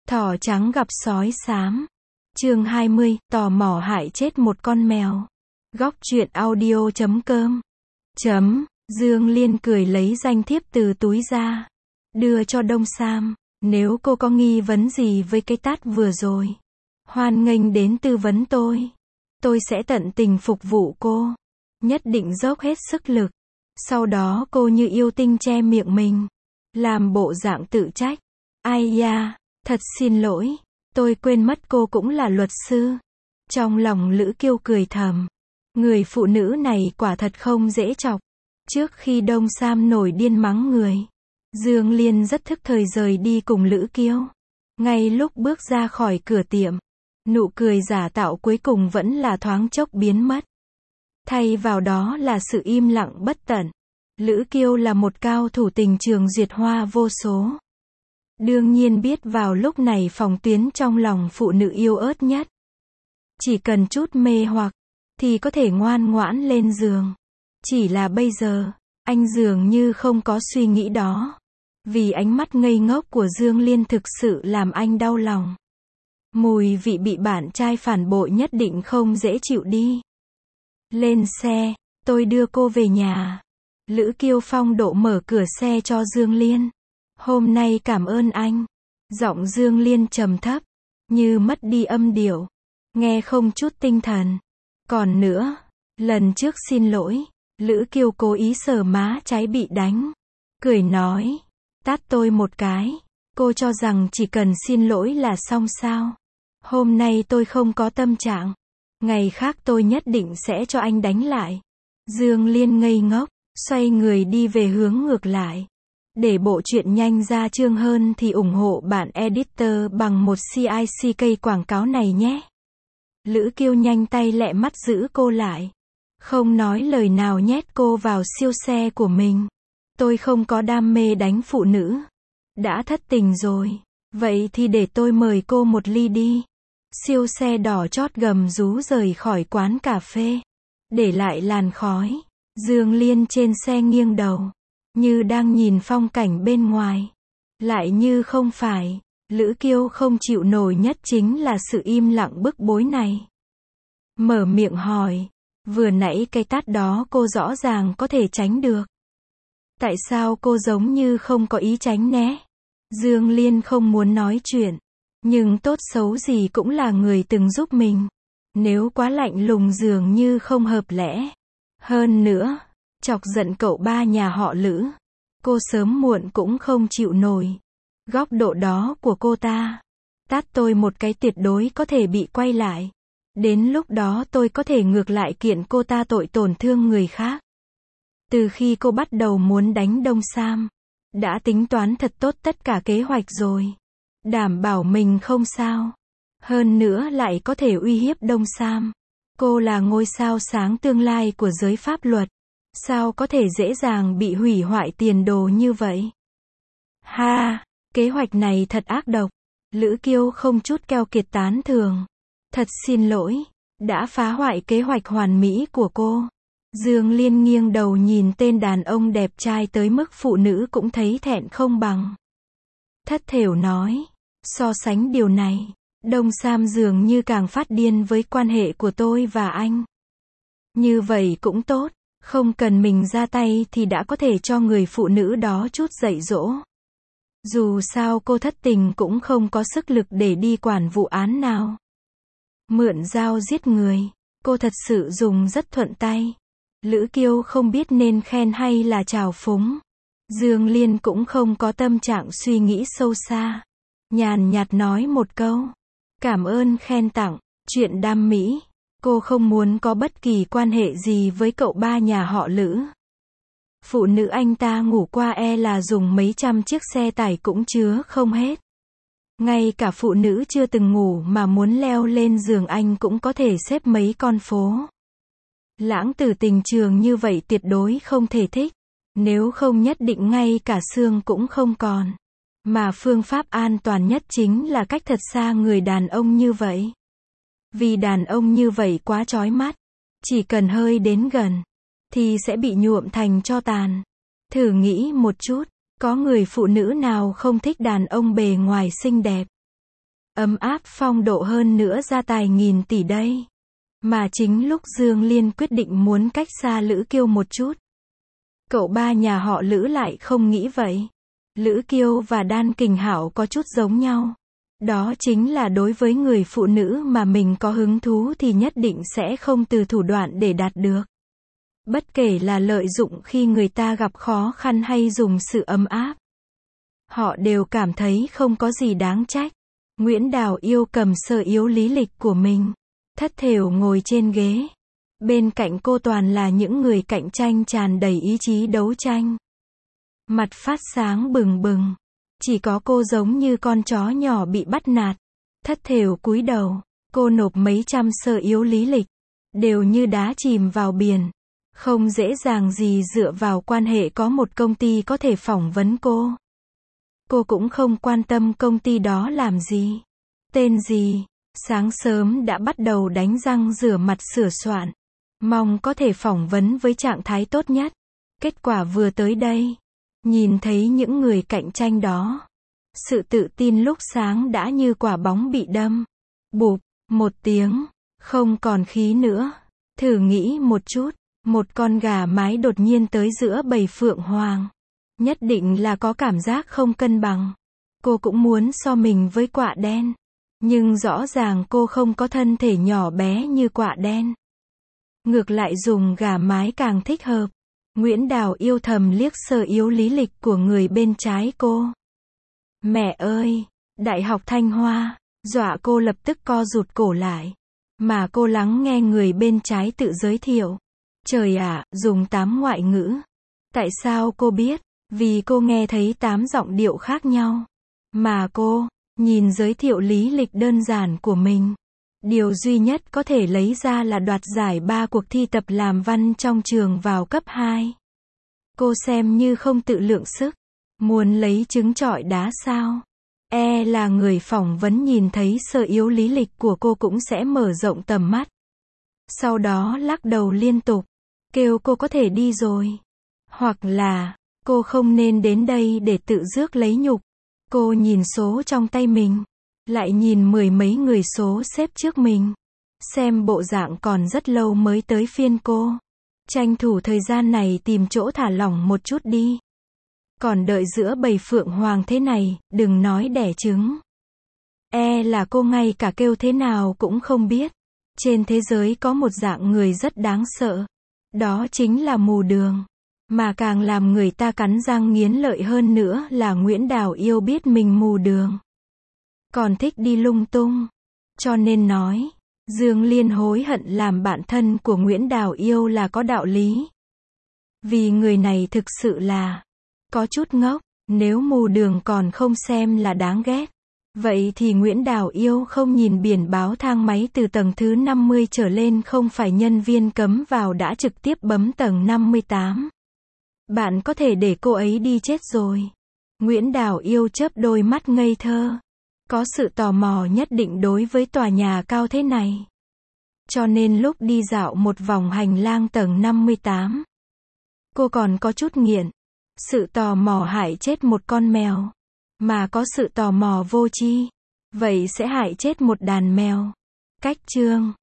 Thỏ trắng gặp sói xám. Chương 20, tò mò hại chết một con mèo. Góc truyện audio.com. Dương Liên cười lấy danh thiếp từ túi ra, đưa cho Đông Sam. Nếu cô có nghi vấn gì với cái tát vừa rồi, hoan nghênh đến tư vấn tôi sẽ tận tình phục vụ cô, nhất định dốc hết sức lực. Sau đó cô như yêu tinh che miệng mình, làm bộ dạng tự trách. Ai da, thật xin lỗi, tôi quên mất cô cũng là luật sư. Trong lòng Lữ Kiêu cười thầm, người phụ nữ này quả thật không dễ chọc. Trước khi Đông Sam nổi điên mắng người, Dương Liên rất thức thời rời đi cùng Lữ Kiêu. Ngay lúc bước ra khỏi cửa tiệm, nụ cười giả tạo cuối cùng vẫn là thoáng chốc biến mất. Thay vào đó là sự im lặng bất tận. Lữ Kiêu là một cao thủ tình trường duyệt hoa vô số. Đương nhiên biết vào lúc này phòng tuyến trong lòng phụ nữ yêu ớt nhất. Chỉ cần chút mê hoặc, thì có thể ngoan ngoãn lên giường. Chỉ là bây giờ, anh dường như không có suy nghĩ đó. Vì ánh mắt ngây ngốc của Dương Liên thực sự làm anh đau lòng. Mùi vị bị bạn trai phản bội nhất định không dễ chịu đi. Lên xe, tôi đưa cô về nhà. Lữ Kiêu phong độ mở cửa xe cho Dương Liên. Hôm nay cảm ơn anh. Giọng Dương Liên trầm thấp, như mất đi âm điệu, nghe không chút tinh thần. Còn nữa, lần trước xin lỗi. Lữ Kiêu cố ý sờ má trái bị đánh, cười nói, tát tôi một cái. Cô cho rằng chỉ cần xin lỗi là xong sao? Hôm nay tôi không có tâm trạng, ngày khác tôi nhất định sẽ cho anh đánh lại. Dương Liên ngây ngốc, xoay người đi về hướng ngược lại. Để bộ truyện nhanh ra chương hơn thì ủng hộ bạn editor bằng một CICK quảng cáo này nhé. Lữ Kiêu nhanh tay lẹ mắt giữ cô lại, không nói lời nào nhét cô vào siêu xe của mình. Tôi không có đam mê đánh phụ nữ. Đã thất tình rồi, vậy thì để tôi mời cô một ly đi. Siêu xe đỏ chót gầm rú rời khỏi quán cà phê, để lại làn khói. Dương Liên trên xe nghiêng đầu, như đang nhìn phong cảnh bên ngoài, lại như không phải. Lữ Kiêu không chịu nổi nhất chính là sự im lặng bức bối này. Mở miệng hỏi, vừa nãy cái tát đó cô rõ ràng có thể tránh được. Tại sao cô giống như không có ý tránh né? Dương Liên không muốn nói chuyện, nhưng tốt xấu gì cũng là người từng giúp mình. Nếu quá lạnh lùng dường như không hợp lẽ. Hơn nữa, chọc giận cậu ba nhà họ Lữ, cô sớm muộn cũng không chịu nổi. Góc độ đó của cô ta, tát tôi một cái tuyệt đối có thể bị quay lại. Đến lúc đó tôi có thể ngược lại kiện cô ta tội tổn thương người khác. Từ khi cô bắt đầu muốn đánh Đông Sam, đã tính toán thật tốt tất cả kế hoạch rồi. Đảm bảo mình không sao. Hơn nữa lại có thể uy hiếp Đông Sam. Cô là ngôi sao sáng tương lai của giới pháp luật. Sao có thể dễ dàng bị hủy hoại tiền đồ như vậy? Ha, kế hoạch này thật ác độc. Lữ Kiêu không chút keo kiệt tán thưởng. Thật xin lỗi, đã phá hoại kế hoạch hoàn mỹ của cô. Dương Liên nghiêng đầu nhìn tên đàn ông đẹp trai tới mức phụ nữ cũng thấy thẹn không bằng. Thất thểu nói, so sánh điều này, Đông Sam dường như càng phát điên với quan hệ của tôi và anh. Như vậy cũng tốt, không cần mình ra tay thì đã có thể cho người phụ nữ đó chút dạy dỗ. Dù sao cô thất tình cũng không có sức lực để đi quản vụ án nào. Mượn dao giết người, cô thật sự dùng rất thuận tay. Lữ Kiêu không biết nên khen hay là trào phúng. Dương Liên cũng không có tâm trạng suy nghĩ sâu xa. Nhàn nhạt nói một câu, cảm ơn khen tặng, chuyện đam mỹ. Cô không muốn có bất kỳ quan hệ gì với cậu ba nhà họ Lữ. Phụ nữ anh ta ngủ qua là dùng mấy trăm chiếc xe tải cũng chứa không hết. Ngay cả phụ nữ chưa từng ngủ mà muốn leo lên giường anh cũng có thể xếp mấy con phố. Lãng tử tình trường như vậy tuyệt đối không thể thích. Nếu không nhất định ngay cả xương cũng không còn. Mà phương pháp an toàn nhất chính là cách thật xa người đàn ông như vậy. Vì đàn ông như vậy quá chói mắt. Chỉ cần hơi đến gần, thì sẽ bị nhuộm thành tro tàn. Thử nghĩ một chút, có người phụ nữ nào không thích đàn ông bề ngoài xinh đẹp? ấm áp phong độ hơn nữa gia tài nghìn tỷ đây. Mà chính lúc Dương Liên quyết định muốn cách xa Lữ Kiêu một chút. Cậu ba nhà họ Lữ lại không nghĩ vậy. Lữ Kiêu và Đan Kình Hảo có chút giống nhau. Đó chính là đối với người phụ nữ mà mình có hứng thú thì nhất định sẽ không từ thủ đoạn để đạt được. Bất kể là lợi dụng khi người ta gặp khó khăn hay dùng sự ấm áp. Họ đều cảm thấy không có gì đáng trách. Nguyễn Đào Yêu cầm Sở Yếu lý lịch của mình. Thất thểu ngồi trên ghế. Bên cạnh cô toàn là những người cạnh tranh tràn đầy ý chí đấu tranh. Mặt phát sáng bừng bừng. Chỉ có cô giống như con chó nhỏ bị bắt nạt. Thất thểu cúi đầu. Cô nộp mấy trăm Sở Yếu lý lịch. Đều như đá chìm vào biển. Không dễ dàng gì dựa vào quan hệ có một công ty có thể phỏng vấn cô. Cô cũng không quan tâm công ty đó làm gì. Tên gì. Sáng sớm đã bắt đầu đánh răng rửa mặt sửa soạn. Mong có thể phỏng vấn với trạng thái tốt nhất. Kết quả vừa tới đây. Nhìn thấy những người cạnh tranh đó. Sự tự tin lúc sáng đã như quả bóng bị đâm. Bụp, một tiếng. Không còn khí nữa. Thử nghĩ một chút. Một con gà mái đột nhiên tới giữa bầy phượng hoàng. Nhất định là có cảm giác không cân bằng. Cô cũng muốn so mình với quạ đen. Nhưng rõ ràng cô không có thân thể nhỏ bé như quạ đen. Ngược lại dùng gà mái càng thích hợp. Nguyễn Đào Yêu thầm liếc Sở Yếu lý lịch của người bên trái cô. Mẹ ơi! Đại học Thanh Hoa. Dọa cô lập tức co rụt cổ lại. Mà cô lắng nghe người bên trái tự giới thiệu. Trời ạ, dùng 8 ngoại ngữ. Tại sao cô biết? Vì cô nghe thấy 8 giọng điệu khác nhau. Mà cô, nhìn giới thiệu lý lịch đơn giản của mình. Điều duy nhất có thể lấy ra là đoạt giải 3 cuộc thi tập làm văn trong trường vào cấp 2. Cô xem như không tự lượng sức. Muốn lấy trứng trọi đá sao? Là người phỏng vấn nhìn thấy Sở Yếu lý lịch của cô cũng sẽ mở rộng tầm mắt. Sau đó lắc đầu liên tục. Kêu cô có thể đi rồi. Hoặc là, cô không nên đến đây để tự rước lấy nhục. Cô nhìn số trong tay mình. Lại nhìn 10 mấy người số xếp trước mình. Xem bộ dạng còn rất lâu mới tới phiên cô. Tranh thủ thời gian này tìm chỗ thả lỏng một chút đi. Còn đợi giữa bầy phượng hoàng thế này, đừng nói đẻ trứng. Là cô ngay cả kêu thế nào cũng không biết. Trên thế giới có một dạng người rất đáng sợ. Đó chính là mù đường. Mà càng làm người ta cắn răng nghiến lợi hơn nữa là Nguyễn Đào Yêu biết mình mù đường. Còn thích đi lung tung. Cho nên nói, Dương Liên hối hận làm bạn thân của Nguyễn Đào Yêu là có đạo lý. Vì người này thực sự là có chút ngốc. Nếu mù đường còn không xem là đáng ghét. Vậy thì Nguyễn Đào Yêu không nhìn biển báo thang máy từ tầng thứ 50 trở lên không phải nhân viên cấm vào đã trực tiếp bấm tầng 58. Bạn có thể để cô ấy đi chết rồi. Nguyễn Đào Yêu chớp đôi mắt ngây thơ. Có sự tò mò nhất định đối với tòa nhà cao thế này. Cho nên lúc đi dạo một vòng hành lang tầng 58. Cô còn có chút nghiện. Sự tò mò hại chết một con mèo. Mà có sự tò mò vô tri. Vậy sẽ hại chết một đàn mèo. Cách chương